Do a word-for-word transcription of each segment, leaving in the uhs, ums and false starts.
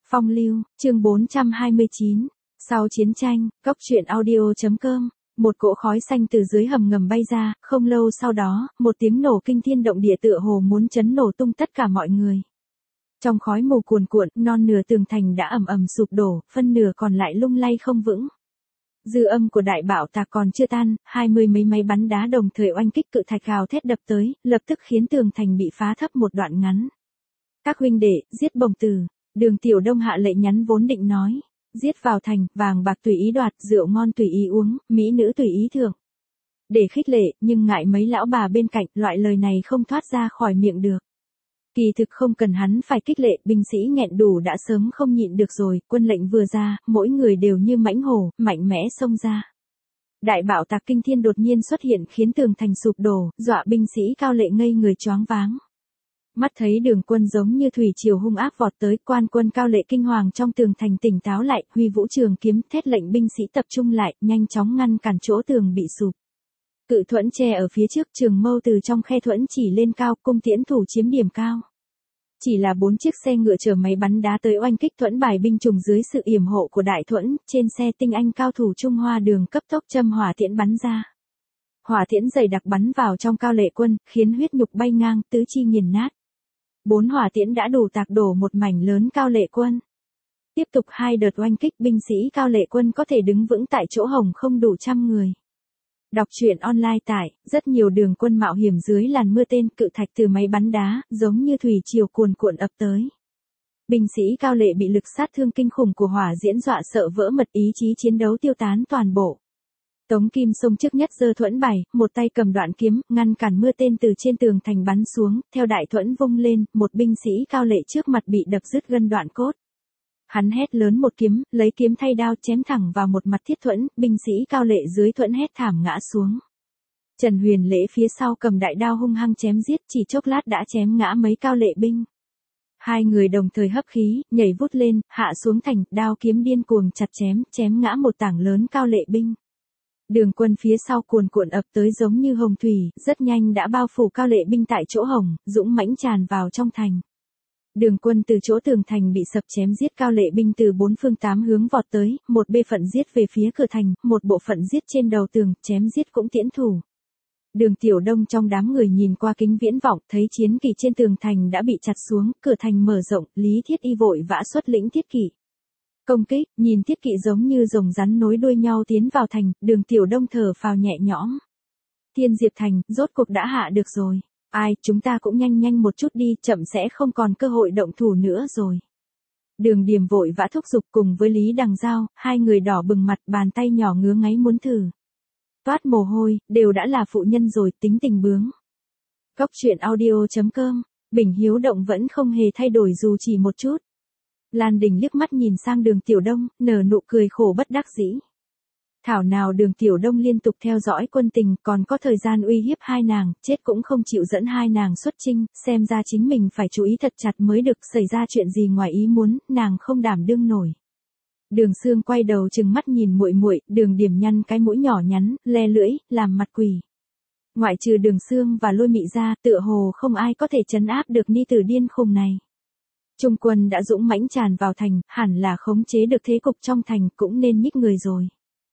Phong lưu, chương bốn trăm hai mươi chín. Sau chiến tranh, cốc truyện audio.com. Một cỗ khói xanh từ dưới hầm ngầm bay ra, không lâu sau đó, một tiếng nổ kinh thiên động địa tựa hồ muốn chấn nổ tung tất cả mọi người. Trong khói mù cuồn cuộn, non nửa tường thành đã ầm ầm sụp đổ, phân nửa còn lại lung lay không vững. Dư âm của đại bạo tạc còn chưa tan, hai mươi mấy máy bắn đá đồng thời oanh kích cự thạch gào thét đập tới, lập tức khiến tường thành bị phá thấp một đoạn ngắn. Các huynh đệ, giết Bồng Tử. Đường Tiểu Đông hạ lệnh nhắn vốn định nói, giết vào thành, vàng bạc tùy ý đoạt, rượu ngon tùy ý uống, mỹ nữ tùy ý thưởng. Để khích lệ, nhưng ngại mấy lão bà bên cạnh, loại lời này không thoát ra khỏi miệng được. Kỳ thực không cần hắn phải khích lệ, binh sĩ nghẹn đủ đã sớm không nhịn được rồi, quân lệnh vừa ra, mỗi người đều như mãnh hổ, mạnh mẽ xông ra. Đại bạo tạc kinh thiên đột nhiên xuất hiện khiến tường thành sụp đổ, dọa binh sĩ Cao Lệ ngây người choáng váng. Mắt thấy đường quân giống như thủy triều hung ác vọt tới, quan quân Cao Lệ kinh hoàng trong tường thành tỉnh táo lại, huy vũ trường kiếm thét lệnh binh sĩ tập trung lại, nhanh chóng ngăn cản chỗ tường bị sụp. Cự thuẫn che ở phía trước, trường mâu từ trong khe thuẫn chỉ lên cao, cung tiễn thủ chiếm điểm cao. Chỉ là bốn chiếc xe ngựa chở máy bắn đá tới oanh kích thuẫn bài binh trùng dưới sự yểm hộ của đại thuẫn, trên xe tinh anh cao thủ Trung Hoa Đường cấp tốc châm hỏa tiễn bắn ra. Hỏa tiễn dày đặc bắn vào trong Cao Lệ quân, khiến huyết nhục bay ngang, tứ chi nghiền nát. Bốn hỏa tiễn đã đủ tạc đổ một mảnh lớn Cao Lệ quân. Tiếp tục hai đợt oanh kích, binh sĩ Cao Lệ quân có thể đứng vững tại chỗ hồng không đủ trăm người. Đọc truyện online tại, rất nhiều đường quân mạo hiểm dưới làn mưa tên, cự thạch từ máy bắn đá, giống như thủy triều cuồn cuộn ập tới. Binh sĩ Cao Lệ bị lực sát thương kinh khủng của hỏa diễm dọa sợ vỡ mật, ý chí chiến đấu tiêu tán toàn bộ. Tống Kim xông trước nhất giơ thuẫn bài, một tay cầm đoạn kiếm, ngăn cản mưa tên từ trên tường thành bắn xuống, theo đại thuẫn vung lên, một binh sĩ Cao Lệ trước mặt bị đập đứt gân đoạn cốt. Hắn hét lớn một kiếm, lấy kiếm thay đao chém thẳng vào một mặt thiết thuẫn, binh sĩ Cao Lệ dưới thuẫn hét thảm ngã xuống. Trần Huyền Lễ phía sau cầm đại đao hung hăng chém giết, chỉ chốc lát đã chém ngã mấy Cao Lệ binh. Hai người đồng thời hấp khí, nhảy vút lên, hạ xuống thành, đao kiếm điên cuồng chặt chém, chém ngã một tảng lớn Cao Lệ binh. Đường quân phía sau cuồn cuộn ập tới giống như hồng thủy, rất nhanh đã bao phủ Cao Lệ binh tại chỗ hồng, dũng mãnh tràn vào trong thành. Đường quân từ chỗ tường thành bị sập chém giết Cao Lệ binh từ bốn phương tám hướng vọt tới, một bê phận giết về phía cửa thành, một bộ phận giết trên đầu tường, chém giết cũng tiễn thủ. Đường Tiểu Đông trong đám người nhìn qua kính viễn vọng, thấy chiến kỳ trên tường thành đã bị chặt xuống, cửa thành mở rộng, Lý Thiết Y vội vã xuất lĩnh thiết kỵ. Công kích, nhìn thiết kỵ giống như rồng rắn nối đuôi nhau tiến vào thành, Đường Tiểu Đông thở phào nhẹ nhõm. Thiên Diệp thành, rốt cuộc đã hạ được rồi. Ai, chúng ta cũng nhanh nhanh một chút đi, chậm sẽ không còn cơ hội động thủ nữa rồi. Đường Điềm vội vã thúc giục cùng với Lý Đằng Giao, hai người đỏ bừng mặt, bàn tay nhỏ ngứa ngáy muốn thử. Toát mồ hôi, đều đã là phụ nhân rồi, tính tình bướng. Cốc truyện audio.com, Bình Hiếu Động vẫn không hề thay đổi dù chỉ một chút. Lan Đình liếc mắt nhìn sang Đường Tiểu Đông, nở nụ cười khổ bất đắc dĩ. Thảo nào Đường Tiểu Đông liên tục theo dõi quân tình, còn có thời gian uy hiếp hai nàng, chết cũng không chịu dẫn hai nàng xuất chinh, xem ra chính mình phải chú ý thật chặt mới được, xảy ra chuyện gì ngoài ý muốn, nàng không đảm đương nổi. Đường Sương quay đầu trừng mắt nhìn muội muội, Đường Điểm nhăn cái mũi nhỏ nhắn, le lưỡi, làm mặt quỷ. Ngoại trừ Đường Sương và Lôi Mị ra, tựa hồ không ai có thể trấn áp được ni tử điên khùng này. Trung quân đã dũng mãnh tràn vào thành, hẳn là khống chế được thế cục trong thành, cũng nên nhích người rồi.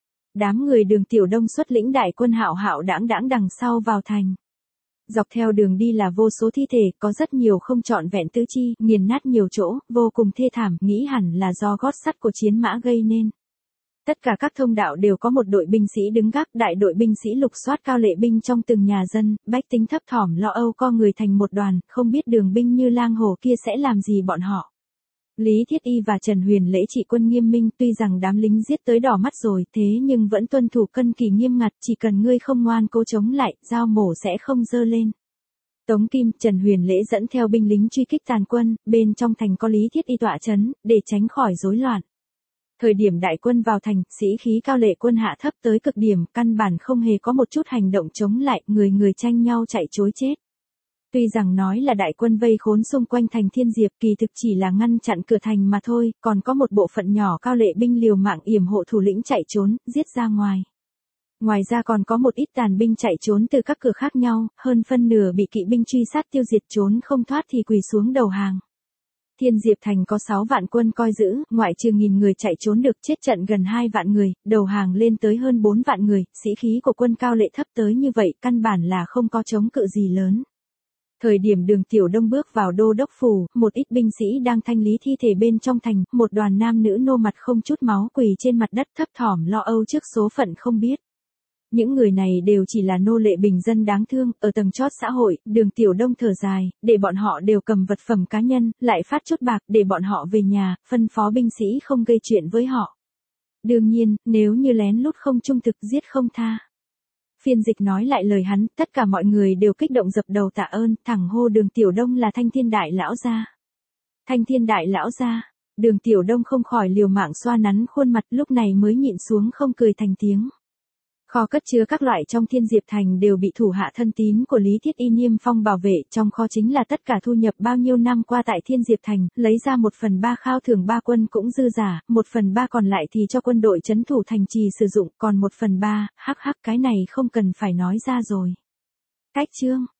Đám người Đường Tiểu Đông xuất lĩnh đại quân hạo hạo đãng đãng đằng sau vào thành. Dọc theo đường đi là vô số thi thể, có rất nhiều không trọn vẹn tứ chi, nghiền nát nhiều chỗ, vô cùng thê thảm, nghĩ hẳn là do gót sắt của chiến mã gây nên. Tất cả các thông đạo đều có một đội binh sĩ đứng gác, đại đội binh sĩ lục soát Cao Lệ binh trong từng nhà dân, bách tính thấp thỏm lo âu co người thành một đoàn, không biết đường binh như lang hổ kia sẽ làm gì bọn họ. Lý Thiết Y và Trần Huyền Lễ trị quân nghiêm minh, tuy rằng đám lính giết tới đỏ mắt rồi, thế nhưng vẫn tuân thủ cân kỳ nghiêm ngặt, chỉ cần ngươi không ngoan cố chống lại, dao mổ sẽ không dơ lên. Tống Kim, Trần Huyền Lễ dẫn theo binh lính truy kích tàn quân, bên trong thành có Lý Thiết Y tọa trấn, để tránh khỏi rối loạn. Thời điểm đại quân vào thành, sĩ khí Cao Lệ quân hạ thấp tới cực điểm, căn bản không hề có một chút hành động chống lại, người người tranh nhau chạy trối chết. Tuy rằng nói là đại quân vây khốn xung quanh thành Thiên Diệp, kỳ thực chỉ là ngăn chặn cửa thành mà thôi, còn có một bộ phận nhỏ Cao Lệ binh liều mạng yểm hộ thủ lĩnh chạy trốn, giết ra ngoài. Ngoài ra còn có một ít tàn binh chạy trốn từ các cửa khác nhau, hơn phân nửa bị kỵ binh truy sát tiêu diệt, trốn không thoát thì quỳ xuống đầu hàng. Thiên Diệp Thành có sáu vạn quân coi giữ, ngoại trừ nghìn người chạy trốn được, chết trận gần hai vạn người, đầu hàng lên tới hơn bốn vạn người, sĩ khí của quân Cao Lệ thấp tới như vậy, căn bản là không có chống cự gì lớn. Thời điểm Đường Tiểu Đông bước vào đô đốc phủ, một ít binh sĩ đang thanh lý thi thể bên trong thành, một đoàn nam nữ nô mặt không chút máu quỳ trên mặt đất thấp thỏm lo âu trước số phận không biết. Những người này đều chỉ là nô lệ bình dân đáng thương, ở tầng chót xã hội, Đường Tiểu Đông thở dài, để bọn họ đều cầm vật phẩm cá nhân, lại phát chút bạc, để bọn họ về nhà, phân phó binh sĩ không gây chuyện với họ. Đương nhiên, nếu như lén lút không trung thực giết không tha. Phiên dịch nói lại lời hắn, tất cả mọi người đều kích động dập đầu tạ ơn, thẳng hô Đường Tiểu Đông là Thanh Thiên Đại Lão gia. Thanh Thiên Đại Lão gia, Đường Tiểu Đông không khỏi liều mạng xoa nắn khuôn mặt, lúc này mới nhịn xuống không cười thành tiếng. Kho cất chứa các loại trong Thiên Diệp Thành đều bị thủ hạ thân tín của Lý Thiết Y niêm phong bảo vệ, trong kho chính là tất cả thu nhập bao nhiêu năm qua tại Thiên Diệp Thành, lấy ra một phần ba khao thưởng ba quân cũng dư giả, một phần ba còn lại thì cho quân đội trấn thủ thành trì sử dụng, còn một phần ba, hắc hắc cái này không cần phải nói ra rồi. Cách chương